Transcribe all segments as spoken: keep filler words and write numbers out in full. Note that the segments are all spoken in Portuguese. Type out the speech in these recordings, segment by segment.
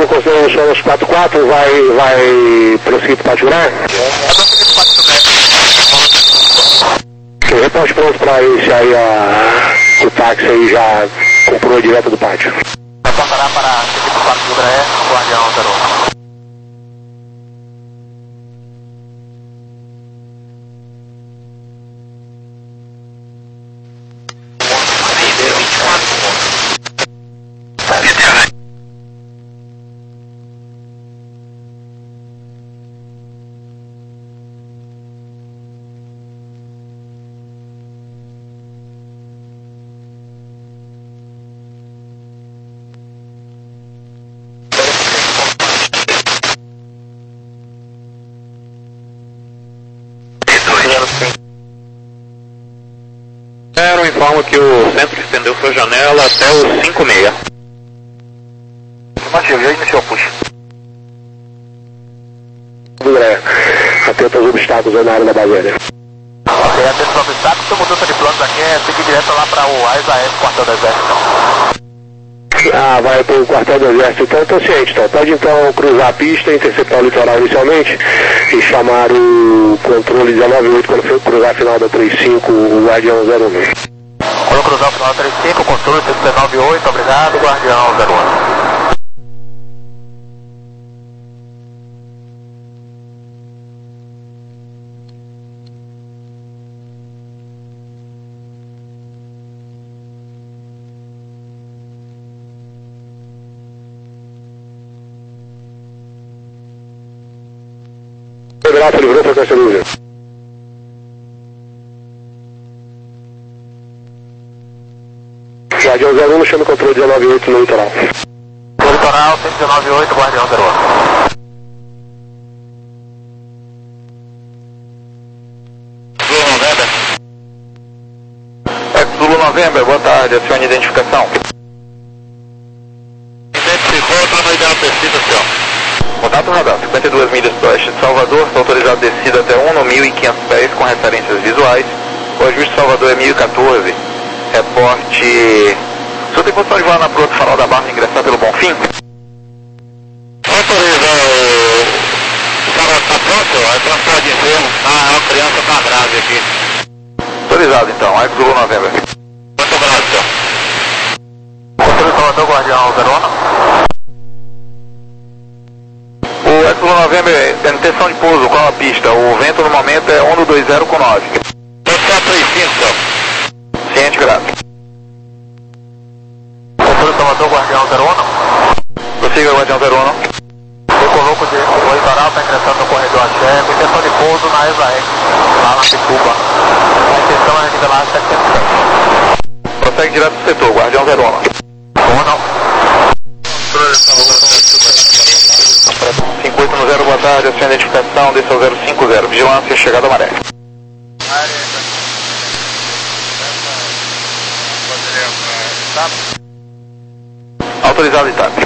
Zero, considerando o Sonos quatro quatro, vai, vai prosseguir para o Pátio Gré? Ok, reporte pronto para esse aí, a, o táxi aí já comprou direto do pátio. Reportará para seguir para o Pátio Gré, Guardião zero. Zero, informo que o centro estendeu sua janela até o cinco seis. Afirmativo, já iniciou o push. Gré, atento aos obstáculos na área da base aérea. Ok, atento aos obstáculos, sua mudança de planos aqui é seguir direto lá para o A E S A F, quartel do Exército. Ah, vai para o quartel do Exército, então estou ciente. Então. Pode então cruzar a pista, interceptar o litoral inicialmente e chamar o controle dezenove oito quando for cruzar a final da trinta e cinco, o Guardião zero um. Quando cruzar o final da trinta e cinco, controle dezenove oito, obrigado, Guardião zero um. Federato livrou frequência livre. Guardião zero um, chama o controle dezenove oito no litoral. No litoral, dezenove oito, Guardião zero um. Zulu November. É, Zulu November, boa tarde, acione identificação. Identificou, está no ideal descida, senhor. Contato radar, cinquenta e duas milhas do oeste de Salvador, está autorizado descida até um no mil e quinhentos pés com referências visuais. O ajuste de Salvador é mil e quatorze. Reporte... O senhor tem condição de voar na proa do farol da Barra e ingressar pelo Bonfim? Autoriza o... O farol está pronto? É transporte de enfermo. Ah, a criança está grave aqui. Autorizado então, é Zulu November. Muito obrigado, senhor. Controle Salvador, Guardião zero um. O Exxon November, é intenção de pouso, qual a pista? O vento no momento é um dois zero com nove. quatro e cinco. Ciente, graças. Controle Salvador, Guardião zero um. Prossiga, Guardião zero um. Eu coloco o litoral, está ingressando no corredor axé, com intenção de pouso na E S A F, lá na Pituba. A intenção é nivelar setecentos pés. Prossegue direto do setor, Guardião zero um. Como não? cinco oito zero, boa tarde, a sua identificação, desce ao zero cinco zero, vigilância, chegada à maré. Autorizado e TAP.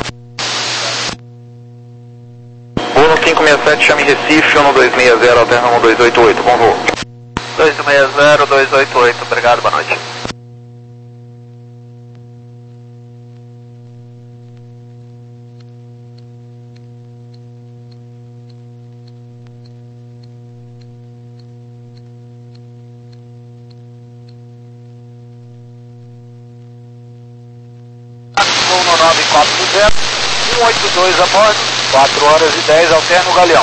Uno cinco seis sete, chame Recife, um dois seis zero, alterna um dois oito oito, bom voo. dois seis zero, dois oito oito, obrigado, boa noite. nove quatro zero, um oito dois a bordo, quatro horas e dez, alterna o galeão.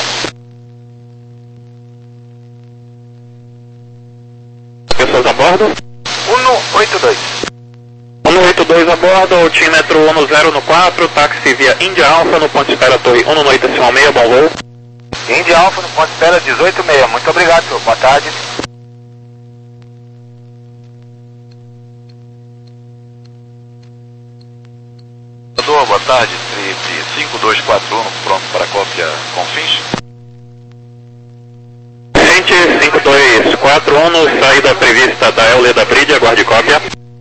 Pessoas a bordo? um oito dois. um oito dois a bordo, altímetro um zero no quatro, táxi via Índia Alfa no ponto espera Torre um noite decimal seis, bom voo. Índia Alfa no ponto espera dezoito seis, muito obrigado, senhor. Boa tarde. Boa tarde, trip cinco dois quatro um, pronto para cópia Confins. Gente, cinco dois quatro um, saída prevista da Eule da Bridge, aguarde cópia.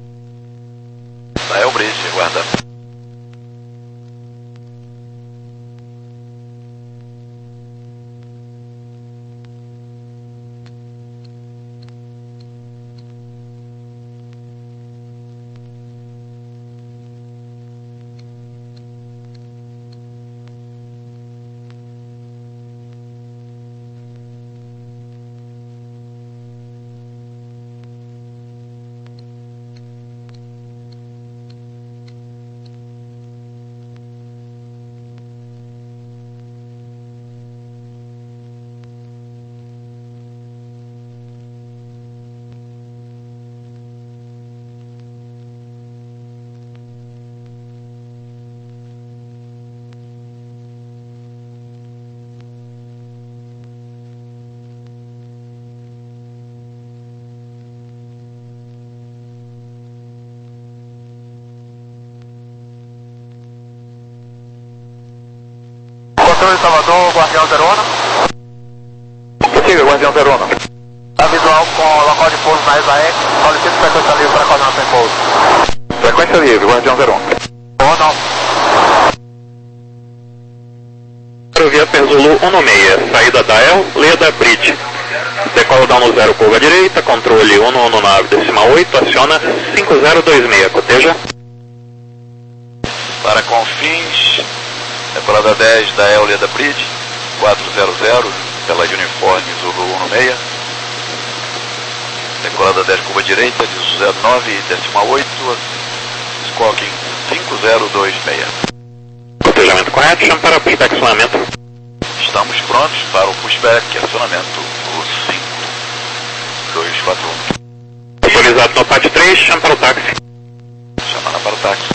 Da Elbridge, guarda. Salvador, Guardião zero um. Prossiga, Guardião zero um. Tá visual com local de pouso na Exaec, solicito frequência livre para coordenação em pouso. Frequência livre, Guardião zero um. Ou não. Viaper Zulu um no seis, saída da El, Leda Bridge. Decola down no zero, curva direita, controle um no nove, decimal oito, aciona cinco zero dois seis, coteja. Para Confins, decolada dez da El Leda Bridge, quatro zero zero, pela Uniforme Zulu um no seis. Decolada dez, curva direita, de zero nove, decimal oito, Squawking cinco zero dois seis. Cotejamento correto, chama para pushback, acionamento. Estamos prontos para o pushback, acionamento o cinco dois quatro um. Autorizado no P A T três, chama para o táxi. Chamando para o táxi.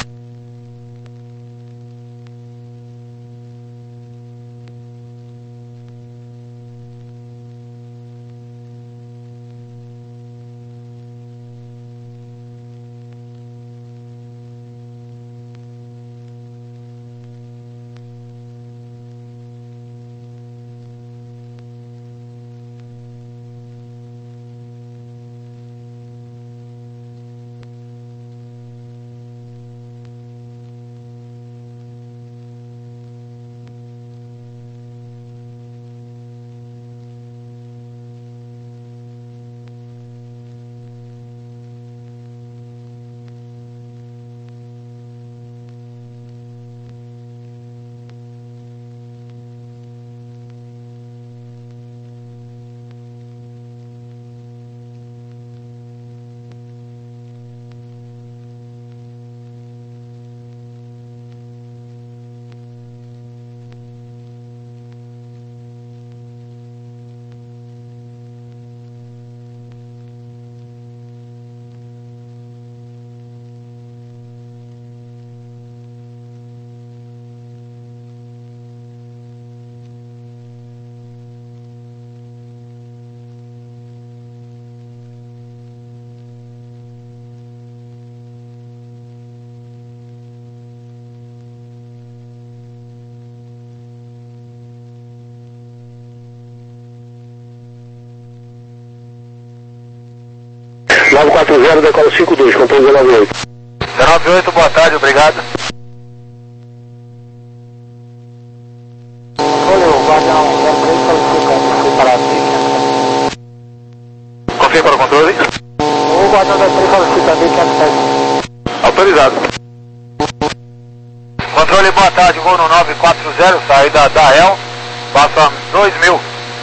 nove quatro zero, decola cinco dois, controle zero nove oito. zero nove oito, boa tarde, obrigado. Olha, o Guardião zero três solicitando, fui para a pista. Confia para o controle. O Guardião zero três solicitando, quinhentos. Autorizado. Controle, boa tarde, voo no nove quatro zero, saída da El, passa dois mil.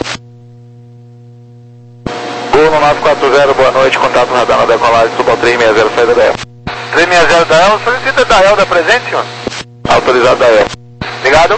Gol no nove quatro zero, boa noite, contato radar na decolagem, suba ao três seis zero, saída da El. três seis zero da El, solicita da El da presente, senhor? Autorizado da El. Obrigado.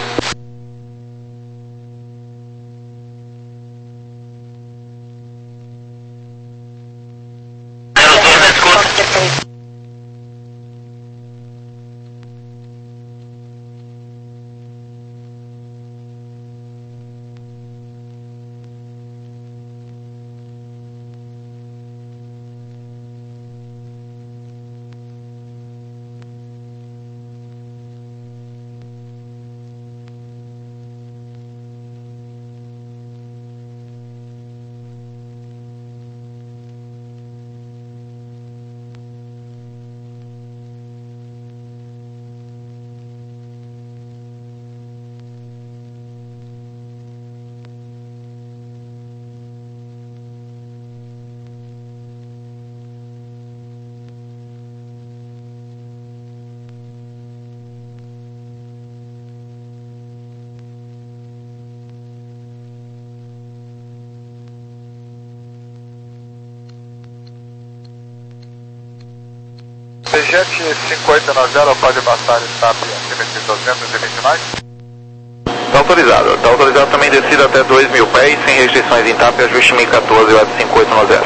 Jet cinco oito nove zero pode passar S A P acima de duzentos e vinte mais? Está autorizado. Está autorizado também descida até dois mil pés, sem restrições em T A P, ajuste mil e quatorze, o cinco oito nove zero.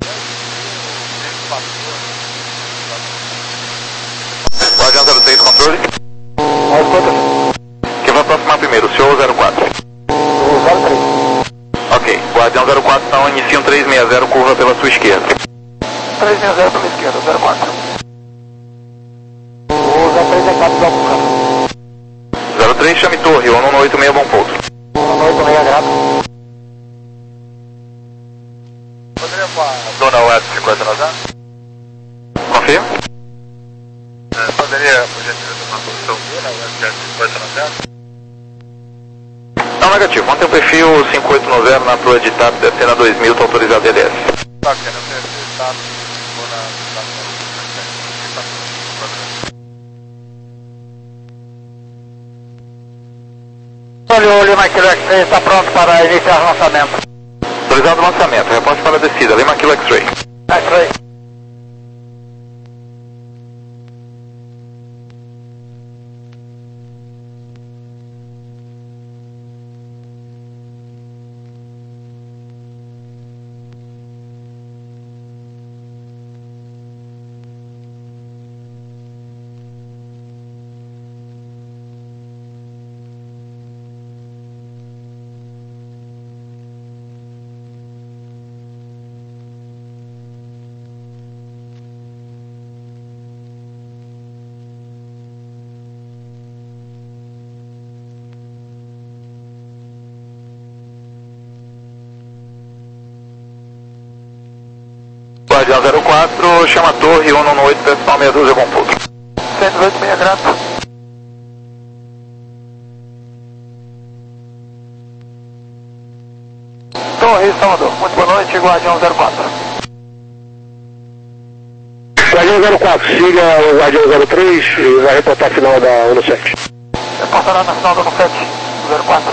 Guardião zero três, controle. Quem vai aproximar primeiro, o senhor ou zero quatro? O zero três. Ok. Guardião zero quatro, então inicia um três seis zero, curva pela sua esquerda. três seis zero pela esquerda, zero quatro. O zero três é quatro, zero três, chame torre, um um oito seis, bom ponto. um oito meia graus. Poderia com a Dona West cinquenta noventa? Confirma? É, poderia, por gentileza, uma posição Dona West cinquenta noventa? Não, negativo. Mantém o perfil cinco oito nove na proa de TAP, descendo a dois mil, está autorizado D D S. Tá, querendo ver TAP, vou na... Olha, o Lima Kilo X-Ray está pronto para iniciar o lançamento. Autorizado o lançamento. Reporte para a descida. Lima Kilo X-Ray. X-Ray. Guardião zero quatro, chama a torre, um um oito, decimal meia dúzia, bom pouso. cento e oito meia graus. Torre Salvador, muito boa noite, Guardião zero quatro. Guardião zero quatro, siga o Guardião zero três e vai reportar a final da um sete. Reportará na final da um sete, zero quatro.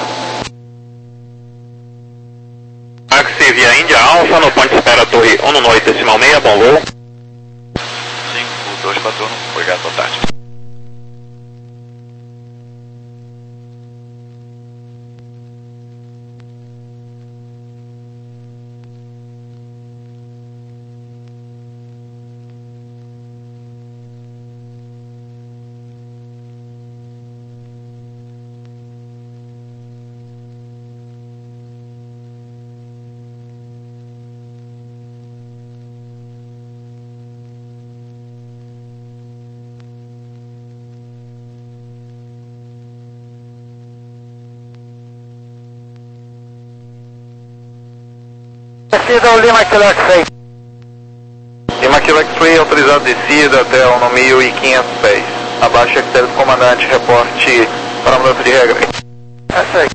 Taxi via Índia Alfa, no ponto de espera torre um um oito, decimal meia, bom voo. cinco dois quatro um, obrigado, boa tarde. Descida o Lima Kilo X-Ray. Lima Kilo X-Ray, autorizado descida até um mil e quinhentos pés. Abaixo, critério do comandante, reporte para a mudança de regra. X-Ray.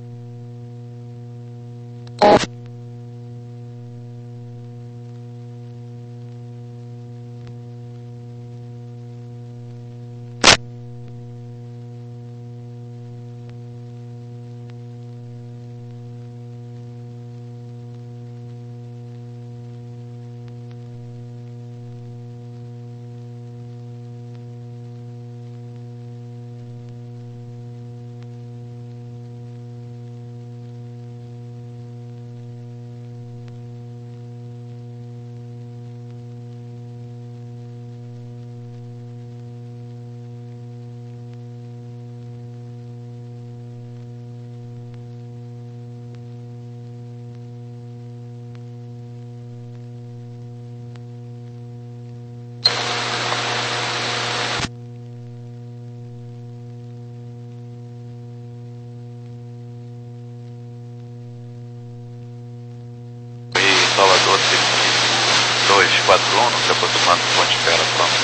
Salvador, dois quatro um, se aproximando do ponto de espera,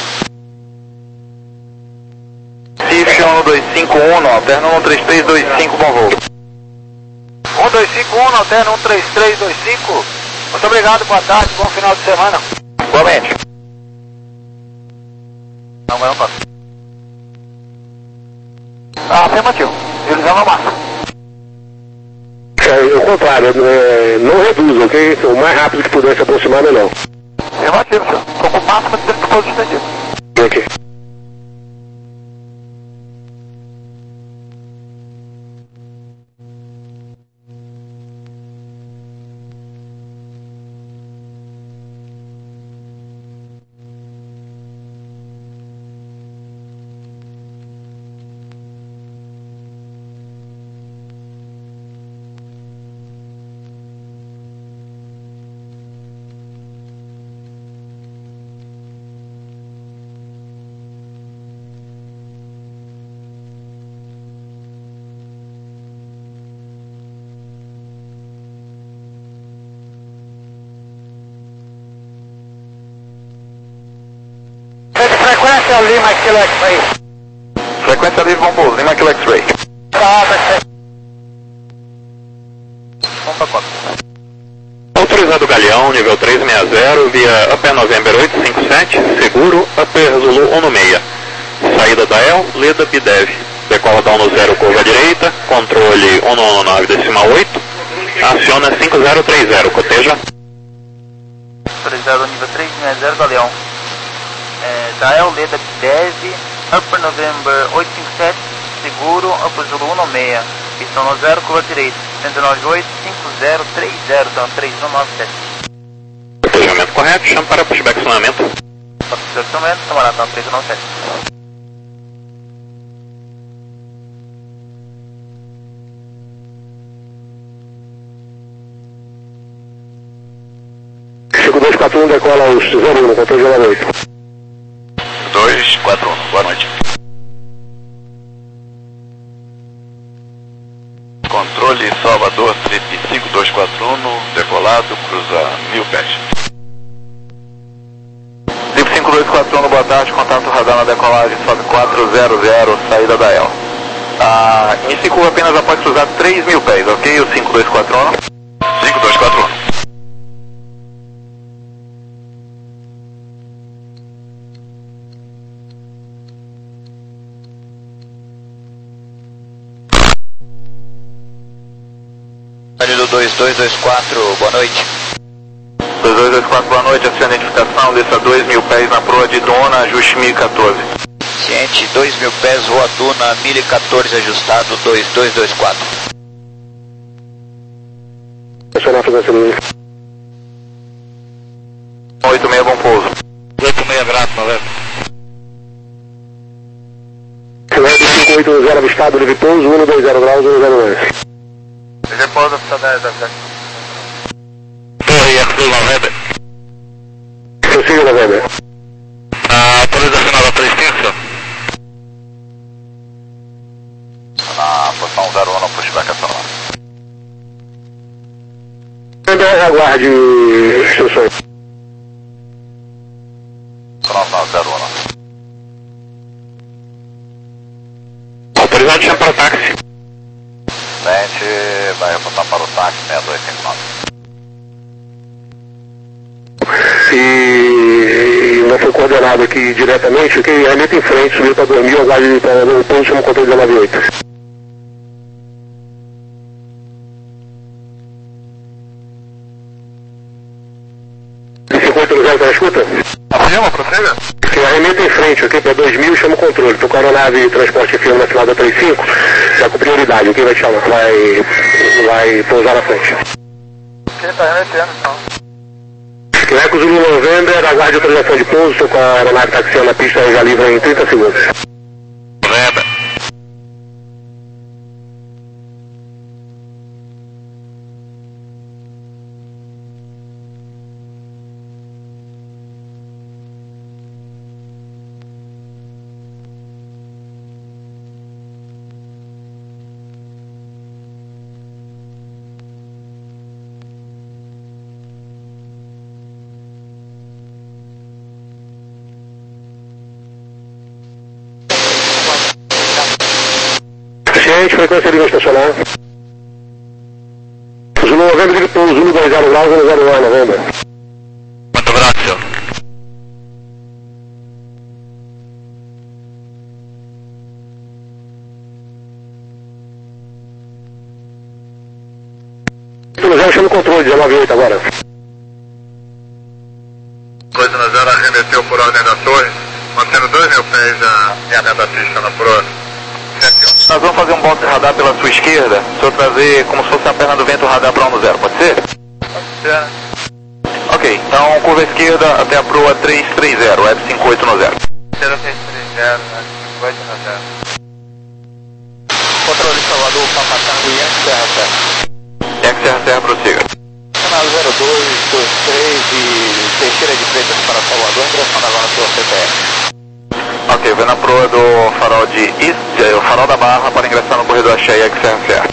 pronto. C I F um dois cinco um, alterno um três três dois cinco, bom voo. um dois cinco um, alterno um três três dois cinco. Muito obrigado, boa tarde, bom final de semana. Igualmente. Não, vai não passa. Ah, afirmativo. Eles vão no máximo. É, ao contrário, é, não reduza, ok? O mais rápido que puder se aproximar, melhor. Afirmativo, senhor. Estou com o máximo de tempo que fosse estendido. Ok. Frequência Lima Kilo X-Ray. Frequência livre, bom pouso, Lima Kilo X-Ray. Tá, tá certo. Vamos pra quatro. Autorizado Galeão, nível trezentos e sessenta, via Upper November oitocentos e cinquenta e sete, seguro, Upper Zulu um seis. Saída da E L, Leda Bidev. Decola down no zero, curva direita, controle cento e dezenove decimal oito, aciona cinco zero três zero, coteja. Autorizado nível trezentos e sessenta, Galeão. É, da E L, Leda Bidev, Upper November oitocentos e cinquenta e sete, seguro, Upper Zulu um seis. Pistão no zero, curva direita, cento e noventa e oito, cinco zero três zero, então três um nove sete. Cotejamento correto, chama para pushback acionamento. Para pushback acionamento, camarada, então três um nove sete. Chico dois quatro um decola os zero um, controle de nove oito. dois quatro um, boa noite. Controle Salvador, trip cinco dois quatro um, decolado, cruza mil pés. Trip cinco dois quatro um, boa tarde, contato radar na decolagem, sobe quatro zero zero, saída da E L. Ah, inicie curva apenas após cruzar três mil pés, ok? O cinco dois quatro um. cinco dois quatro um. Do dois dois dois quatro, boa noite. dois dois dois quatro, boa noite, aciona a identificação, desça dois mil pés na proa de Duna, ajuste mil e quatorze. Ciente, dois mil pés, rua Duna, mil e quatorze, ajustado, dois dois dois quatro. Acionar a frequência livre. oito seis, bom pouso. oito seis, abraço, valeu. cinco oito zero avistado, livre pouso, um dois zero graus, um zero dois. Repouso, pista dez, dez. Torre, X noventa. Prossiga, November. A atualização nova três cinco. Na posição zero um, no pushback acionado. November, aguarde instruções. Próxima zero um. Autorizado, chama para táxi. Frente, vai reportar para o táxi seis dois cinco nove. E não foi coordenado aqui diretamente, ok? Remeta em frente, subiu para dois mil, aguarde para o ponto, chama o controle de nove oito. cinco oito zero, tá na escuta? Afirma, prossiga. Remeta em frente, ok? Para dois mil, chama o controle. Tô com a aeronave transporte firme na final da três cinco, já com prioridade, ok? Vai te chamar, vai, vai pousar na frente. Quem tá remetendo, então? Quebec Zulu November, aguarde autorização de pouso, estou com a aeronave taxiando na pista, já livre em trinta segundos. November. Ciente, frequência livre estacionar. Zulu November, livre pouso, Zulu dois zero graus, um zero um, November. Muito abraço, senhor. Zulu zero, chama o controle, dezenove oito agora. Coisa na zero, arremesseu por ordem da torre, mantendo dois mil pés a linha da pista na proa. Nós vamos fazer um box de radar pela sua esquerda, se eu trazer como se fosse a perna do vento o radar para um zero, pode ser? Pode ser. Ok, então curva esquerda até a proa três três zero, F cinco oito no zero. zero três três zero, cinco oito no zero. Controle Salvador, Papatango e Yankee Serra Serra. Yankee Serra Serra, prossiga. Canal zero dois dois três e Teixeira de Freitas para Salvador, ingressando agora na sua C P F. Ok, vem na proa do farol de East, o farol da Barra para ingressar no corredor Axé Yankee Serra Serra.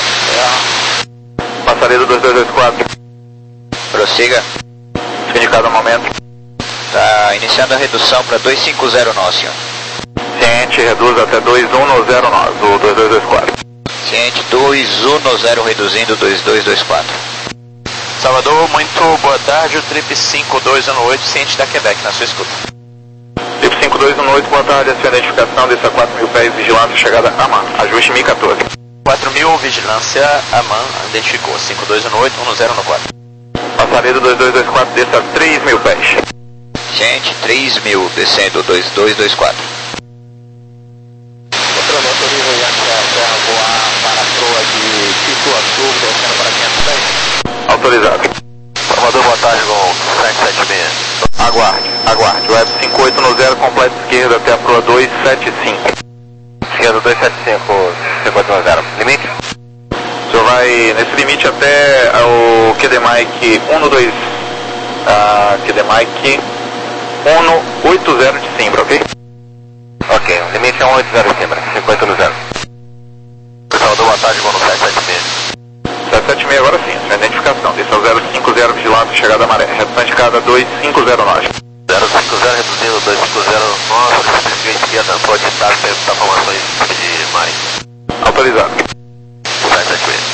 É. Passaria do dois dois dois quatro. Prossiga. Indicado no momento. Tá iniciando a redução para dois cinco zero nós, senhor. Ciente, reduz até dois um zero nós, o dois dois dois quatro. Ciente, dois um zero reduzindo, dois dois dois quatro. Salvador, muito boa tarde, o Trip cinco dois um oito, ciente da Quebec, na sua escuta. Trip cinco dois um oito, boa tarde, a sua identificação, desça quatro mil pés, vigilância, chegada a Man, ajuste mil e quatorze. quatro mil, vigilância, a Man, identificou, cinco dois um oito, um zero um quatro. Passareda dois dois dois quatro, desça três mil pés. Ciente, três mil, descendo, dois dois dois quatro. Controle, autoriza aí a terra voar para a proa de Pituaçu, descendo para quinhentos pés. Autorizado. Salvador, boa tarde, Gol sete sete seis. Aguarde, aguarde. Web cinco oito um zero, completa esquerda até a proa dois sete cinco. Esquerda dois sete cinco, cinco oito um zero. Limite? O senhor vai nesse limite até o Q D Mike um dois, uh, Q D Mike um oito zero de Simbra, ok? Ok, o limite é um oito zero de Simbra, cinco oito um zero. Salvador, boa tarde, Gol sete sete seis. sete sete seis agora sim, sua identificação. Desça ao zero cinco zero, vigilância, chegada a maré. Redução indicada dois cinco zero nós. zero cinco zero reduzindo, dois cinco zero nós, solicitação esquerda, pode estar perto das formações de Mari. Autorizado. sete sete seis.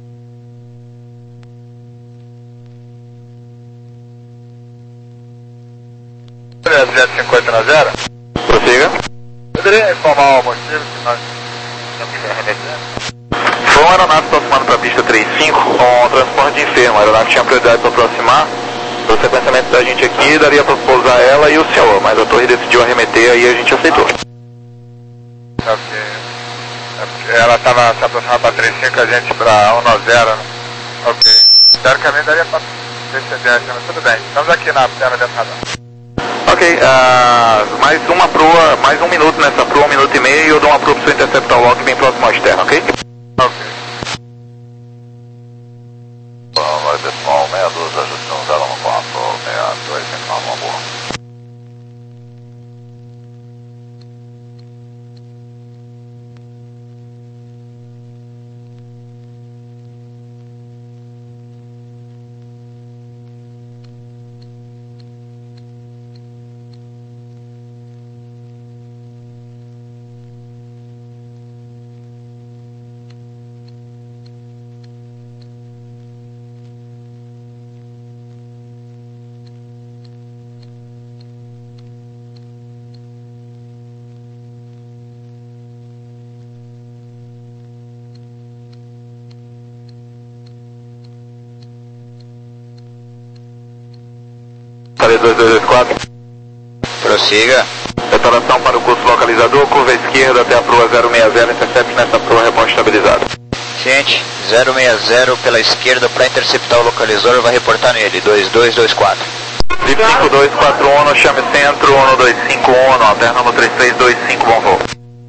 Jet cinco oito um zero. Prossiga. Poderia informar o motivo que nós estamos arremessando? Foi uma aeronave aproximando para a pista trinta e cinco com transporte de enfermo. A aeronave tinha prioridade para aproximar. Pelo sequenciamento da gente aqui, daria para pousar ela e o senhor, mas a torre decidiu arremeter, aí a gente aceitou. Ok. Ela estava se aproximando para trinta e cinco, a gente para um zero, né? Ok. Teoricamente daria para descender, mas tudo bem. Estamos aqui na perna dentro do radar. Ok, uh, mais uma proa, mais um minuto nessa proa, um minuto e meio, e eu dou uma proa para o seu interceptar o lock bem próximo ao externo, ok? Ok. Bom, vai pessoal, meia dúzia, ajustão zero um quatro, meia dois, cinco nove, uma boa. dois dois dois quatro. Prossiga. Preparação para o curso localizador, curva esquerda até a proa zero seis zero, intercept nessa proa, reponte estabilizado. Ciente, zero seis zero pela esquerda para interceptar o localizador, vai reportar nele, dois dois dois quatro. cinco dois quatro um, chame centro, um dois cinco um, alterno três três dois cinco, bom voo.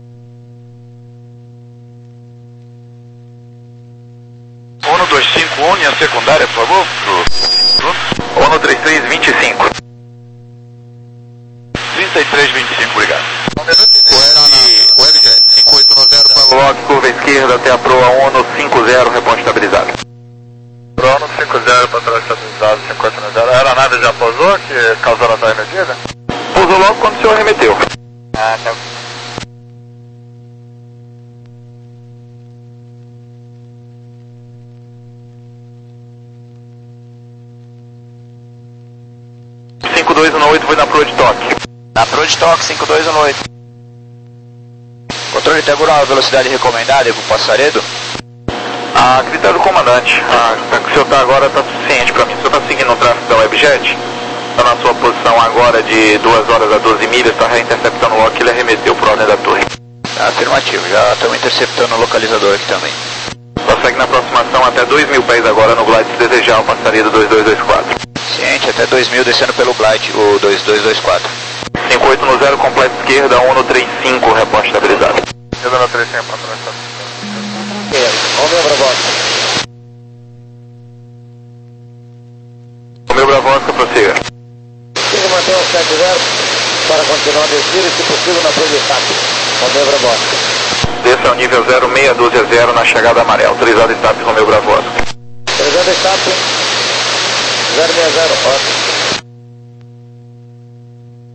um dois cinco um, linha secundária, por favor. um três três dois cinco. trinta e três vinte e cinco, obrigado. Webjet cinco oito um zero para o log, curva esquerda até a proa um cinco zero, reponte estabilizado. Proa um cinco zero para trás estabilizado, cinco oito um zero. A aeronave já pousou, que causou a sua medida? Pousou logo quando o senhor arremeteu. Ah, tá. cinco dois um oito foi na proa de toque. Na proa de toque, cinco dois um oito. Controle integral, a velocidade recomendada para o Passaredo? A critério do comandante. A que o senhor está agora está suficiente para mim. O senhor está seguindo o tráfego da Webjet? Está na sua posição agora de duas horas a doze milhas, está reinterceptando o lock, ele arremeteu por ordem da torre. Afirmativo, já estamos interceptando o localizador aqui também. Prossegue na aproximação até dois mil pés agora no glide, se desejar, o passaria do dois dois dois quatro. Ciente, até dois mil descendo pelo glide, o dois dois dois quatro. cinco oito um zero, completa esquerda, um três cinco, reposte estabilizado. Esquerda no três cinco para trás estabilizado. Vamos ver, Bravosca. O meu Bravosca, prossiga. Siga manter o sete zero para continuar a descer e, se possível, na proa de escape. Vamos ver, Bravosca. Desça ao nível zero seis doze zero na chegada amarela. Autorizado escape, Romeu Bravosca. Autorizado escape. zero seis zero, ótimo.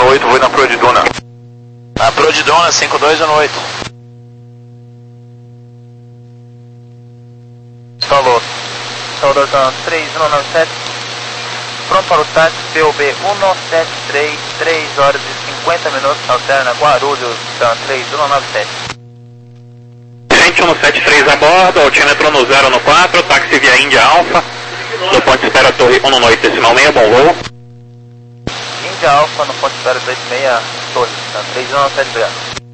oito, vou na Prodiduna. Na Prodiduna, cinco dois um oito. Falou. Salvador três um nove sete. Pronto para o táxi P O B um sete três, três horas e cinquenta minutos, alterna Guarulhos, três um nove sete. Gente um sete três a bordo, altímetro no zero no quatro, táxi via Índia Alfa, do ponto espera Torre um oito decimal seis, bom voo. Índia Alfa no ponto espera dois seis, Torre, três um nove sete, obrigado.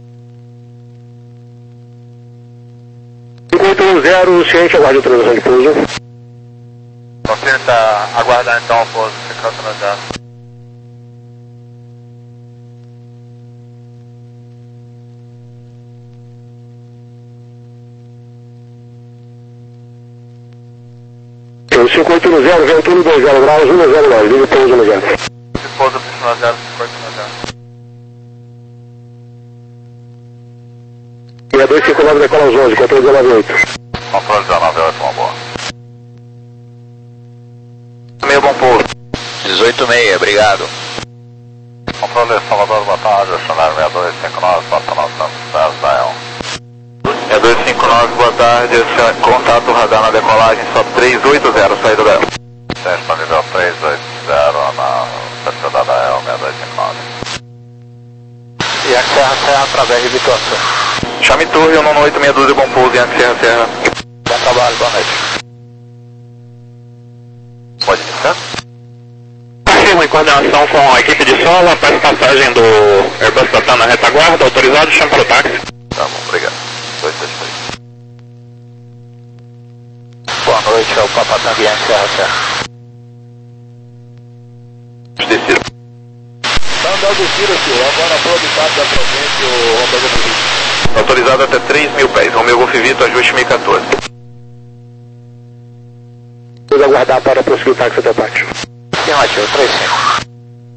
cinco oito um zero, ciente, aguarde a transição de pouso. Confirma, tá aguardando então o pouso, fica atrasado. cinco oito um zero, vento dois zero graus, um zero nove, liga pouso no zero. Pouso para zero, cinco oito um zero. seis dois cinco nove, decola aos onze, controle dezenove oito. Controle dezenove oito, uma boa. Meio bom pouso. dezoito seis, obrigado. Controle Salvador, boa tarde, cenário seis dois cinco nove, passa novecentos metros da El. seis dois cinco nove, boa tarde, contato radar na decolagem, só três oito zero, saída da El. Ciente para nível três oito zero na certidão da El, seis dois cinco nove. E a Serra Serra através de Bituaçu. Chame Torre um oito seis dois, bom pouso, Yankee Serra Serra. Bom trabalho, boa noite. Pode iniciar? Afirmo em coordenação com a equipe de solo, após passagem do Airbus Tatan na retaguarda, autorizado, chame para o táxi. Tá bom, obrigado. dois sete três. Boa noite, é o Papa Tango Yankee Serra Serra. Descido. Mandando o tiro, senhor, agora para o estado da província, o Romeu Golfivito. Autorizado até três mil pés, Romeu Golfivito, ajuste mil e quatorze. Vamos aguardar para prosseguir o táxi até o pátio. Afirmativo, três cinco.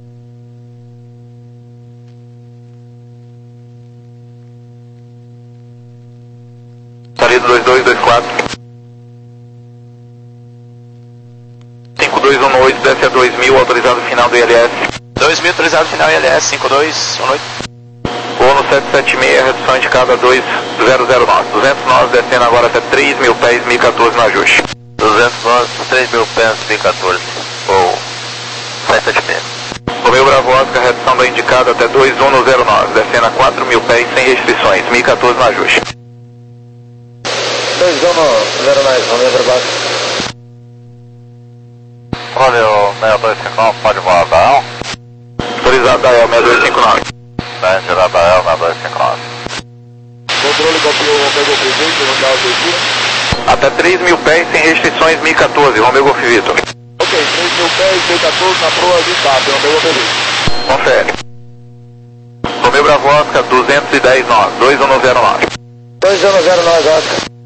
Salido dois dois dois quatro. cinco dois um oito, desce a dois mil, autorizado final do I L S. dois mil, autorizado final I L S, cinco dois um oito. Voo no sete sete seis, redução indicada dois zero zero nove. duzentos nove, descendo agora até três mil pés, mil e quatorze no ajuste. duzentos e nove, três mil pés, mil e quatorze. Ou sete sete seis. Romeu Bravo Oscar, redução da indicada até dois um zero nove, descendo a quatro mil pés, sem restrições, mil e quatorze no ajuste. dois um zero nove, Romeu Bravo Oscar. Olha o seis dois cinco nove, pode voar da El? Autorizado da El, seis dois cinco nove. Tá, geral da El, seis dois cinco nove. Controle copiou o Romeu Golfivito, não dá o destino. Até três mil pés, sem restrições, mil e quatorze, Romeu Golfivito. Ok, três mil pés, mil e quatorze na proa de Tap, Romeu Golfivito. Confere. Romeu Bravo Oscar, duzentos e dez nove, dois um zero nove. dois um zero nove, Oscar.